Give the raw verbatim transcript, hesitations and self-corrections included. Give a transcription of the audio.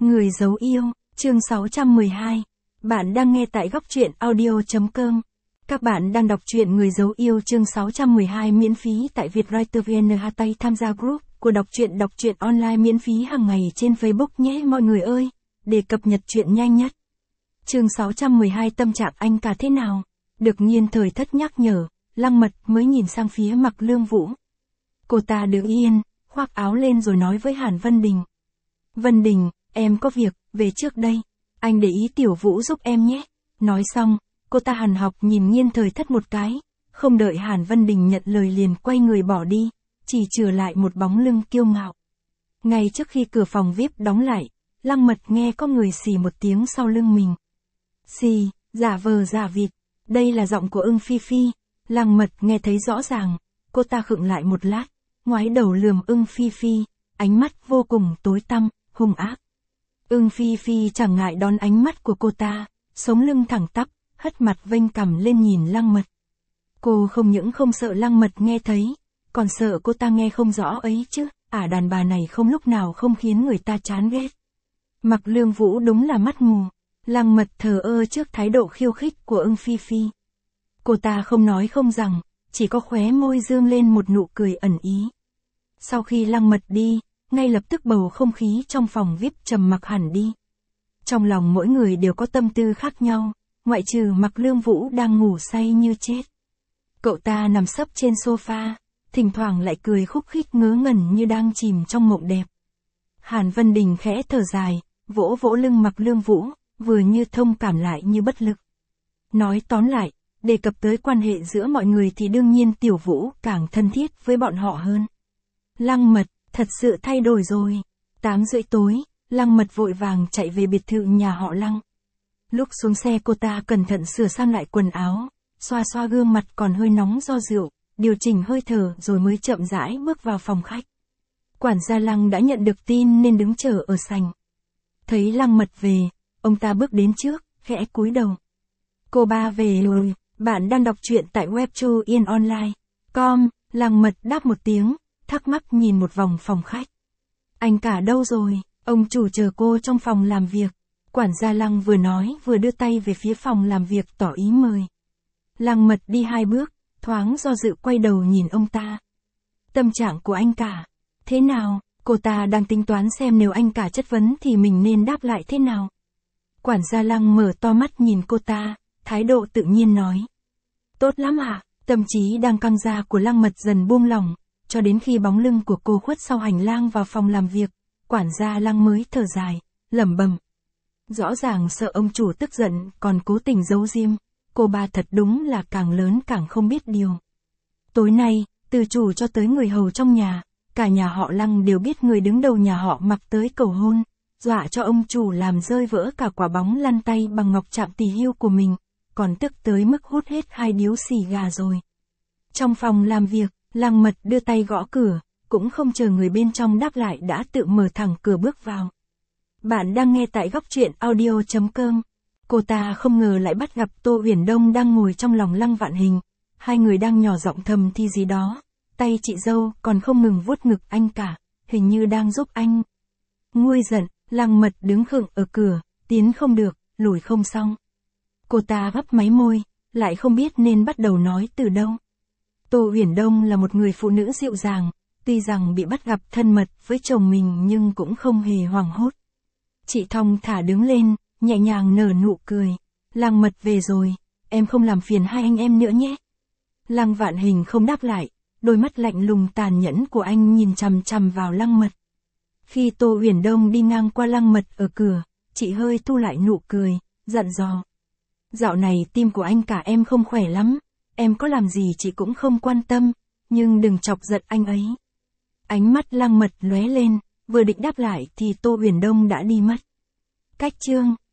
Người giấu yêu, chương sáu trăm mười hai. Bạn đang nghe tại góc truyện audio chấm com. Các bạn đang đọc truyện Người giấu yêu chương sáu trăm mười hai miễn phí tại Vietwriter vê en. Tay tham gia group của đọc truyện đọc truyện online miễn phí hàng ngày trên Facebook nhé mọi người ơi, để cập nhật truyện nhanh nhất. Chương sáu trăm mười hai. Tâm trạng anh cả thế nào? Được Nhiên Thời Thất nhắc nhở, Lăng Mật mới nhìn sang phía Mạc Lương Vũ. Cô ta đứng yên, khoác áo lên rồi nói với Hàn Vân Đình. Vân Đình, em có việc, về trước đây. Anh để ý Tiểu Vũ giúp em nhé. Nói xong, cô ta hằn học nhìn Nhiên Thời Thất một cái, không đợi Hàn Vân Đình nhận lời liền quay người bỏ đi, chỉ chừa lại một bóng lưng kiêu ngạo. Ngay trước khi cửa phòng vi ai pi đóng lại, Lăng Mật nghe có người xì một tiếng sau lưng mình. Xì, giả vờ giả vịt, đây là giọng của Ưng Phi Phi. Lăng Mật nghe thấy rõ ràng, cô ta khựng lại một lát, ngoái đầu lườm Ưng Phi Phi, ánh mắt vô cùng tối tăm, hung ác. Ưng Phi Phi chẳng ngại đón ánh mắt của cô ta, sống lưng thẳng tắp, hất mặt vênh cằm lên nhìn Lăng Mật. Cô không những không sợ Lăng Mật nghe thấy, còn sợ cô ta nghe không rõ ấy chứ, ả đàn bà này không lúc nào không khiến người ta chán ghét. Mạc Lương Vũ đúng là mắt mù, Lăng Mật thờ ơ trước thái độ khiêu khích của Ưng Phi Phi. Cô ta không nói không rằng, chỉ có khóe môi dương lên một nụ cười ẩn ý. Sau khi Lăng Mật đi, ngay lập tức bầu không khí trong phòng vi ai pi trầm mặc hẳn đi. Trong lòng mỗi người đều có tâm tư khác nhau, ngoại trừ Mạc Lương Vũ đang ngủ say như chết. Cậu ta nằm sấp trên sofa, thỉnh thoảng lại cười khúc khích ngớ ngẩn như đang chìm trong mộng đẹp. Hàn Vân Đình khẽ thở dài, vỗ vỗ lưng Mạc Lương Vũ, vừa như thông cảm lại như bất lực. Nói tóm lại, đề cập tới quan hệ giữa mọi người thì đương nhiên Tiểu Vũ càng thân thiết với bọn họ hơn. Lăng Mật, thật sự thay đổi rồi. Tám rưỡi tối, Lăng Mật vội vàng chạy về biệt thự nhà họ Lăng. Lúc xuống xe cô ta cẩn thận sửa sang lại quần áo, xoa xoa gương mặt còn hơi nóng do rượu, điều chỉnh hơi thở rồi mới chậm rãi bước vào phòng khách. Quản gia Lăng đã nhận được tin nên đứng chờ ở sảnh. Thấy Lăng Mật về, ông ta bước đến trước, khẽ cúi đầu. Cô ba về rồi, bạn đang đọc truyện tại web yên online chấm com. Lăng Mật đáp một tiếng, thắc mắc nhìn một vòng phòng khách. Anh cả đâu rồi? Ông chủ chờ cô trong phòng làm việc. Quản gia Lăng vừa nói vừa đưa tay về phía phòng làm việc tỏ ý mời. Lăng Mật đi hai bước, thoáng do dự quay đầu nhìn ông ta. Tâm trạng của anh cả, thế nào? Cô ta đang tính toán xem nếu anh cả chất vấn thì mình nên đáp lại thế nào. Quản gia Lăng mở to mắt nhìn cô ta, thái độ tự nhiên nói. Tốt lắm ạ. Tâm trí đang căng ra của Lăng Mật dần buông lỏng, cho đến khi bóng lưng của cô khuất sau hành lang vào phòng làm việc, quản gia Lăng mới thở dài, lẩm bẩm. Rõ ràng sợ ông chủ tức giận, còn cố tình giấu diêm, cô ba thật đúng là càng lớn càng không biết điều. Tối nay, từ chủ cho tới người hầu trong nhà, cả nhà họ Lăng đều biết người đứng đầu nhà họ Mạc tới cầu hôn, dọa cho ông chủ làm rơi vỡ cả quả bóng lăn tay bằng ngọc chạm tỷ hưu của mình, còn tức tới mức hút hết hai điếu xì gà rồi. Trong phòng làm việc, Lăng Mật đưa tay gõ cửa, cũng không chờ người bên trong đáp lại đã tự mở thẳng cửa bước vào. Bạn đang nghe tại góc truyện audio chấm com. Cô ta không ngờ lại bắt gặp Tô Uyển Đông đang ngồi trong lòng Lăng Vạn Hình. Hai người đang nhỏ giọng thầm thì gì đó. Tay chị dâu còn không ngừng vuốt ngực anh cả, hình như đang giúp anh. Nguôi giận, Lăng Mật đứng khựng ở cửa, tiến không được, lùi không xong. Cô ta gấp máy môi, lại không biết nên bắt đầu nói từ đâu. Tô Uyển Đông là một người phụ nữ dịu dàng, tuy rằng bị bắt gặp thân mật với chồng mình nhưng cũng không hề hoảng hốt. Chị thong thả đứng lên, nhẹ nhàng nở nụ cười. Lăng Mật về rồi, em không làm phiền hai anh em nữa nhé. Lăng Vạn Hình không đáp lại, đôi mắt lạnh lùng tàn nhẫn của anh nhìn chằm chằm vào Lăng Mật. Khi Tô Uyển Đông đi ngang qua Lăng Mật ở cửa, chị hơi thu lại nụ cười, dặn dò. Dạo này tim của anh cả em không khỏe lắm, em có làm gì chị cũng không quan tâm, nhưng đừng chọc giận anh ấy. Ánh mắt Lăng Mật lóe lên, vừa định đáp lại thì Tô Uyển Đông đã đi mất. Cách chương